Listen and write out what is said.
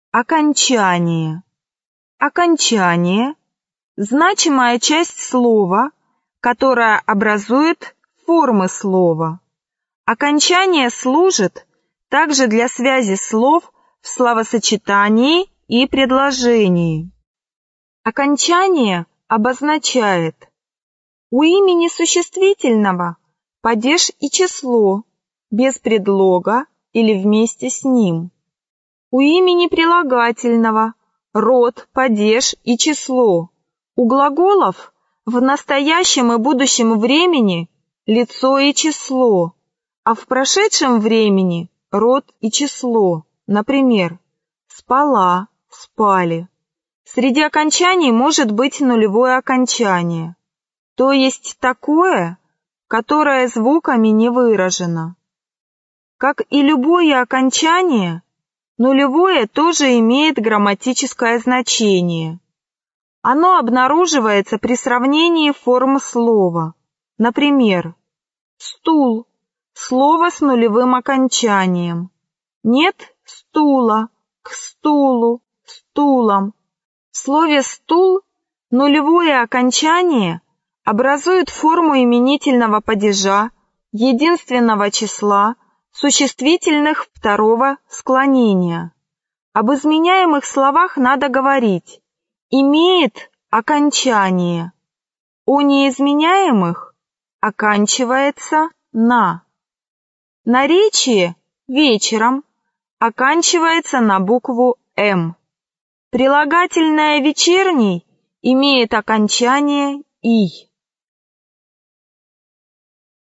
Окончание. Окончание – значимая часть слова, которая образует формы слова. Окончание служит также для связи слов в словосочетании и предложении. Окончание обозначает: у имени существительного падеж и число, без предлога или вместе с ним. У имени прилагательного род, падеж и число. У глаголов в настоящем и будущем времени лицо и число, а в прошедшем времени род и число. Например, спала, спали. Среди окончаний может быть нулевое окончание, то есть такое, которое звуками не выражено. Как и любое окончание, нулевое тоже имеет грамматическое значение. Оно обнаруживается при сравнении форм слова. Например, стул – слово с нулевым окончанием. Нет стула, к стулу, стулом. В слове «стул» нулевое окончание образует форму именительного падежа, единственного числа, существительных второго склонения. Об изменяемых словах надо говорить «имеет окончание». У неизменяемых оканчивается «на». Наречие вечером оканчивается на букву «м». Прилагательное вечерний имеет окончание «ий».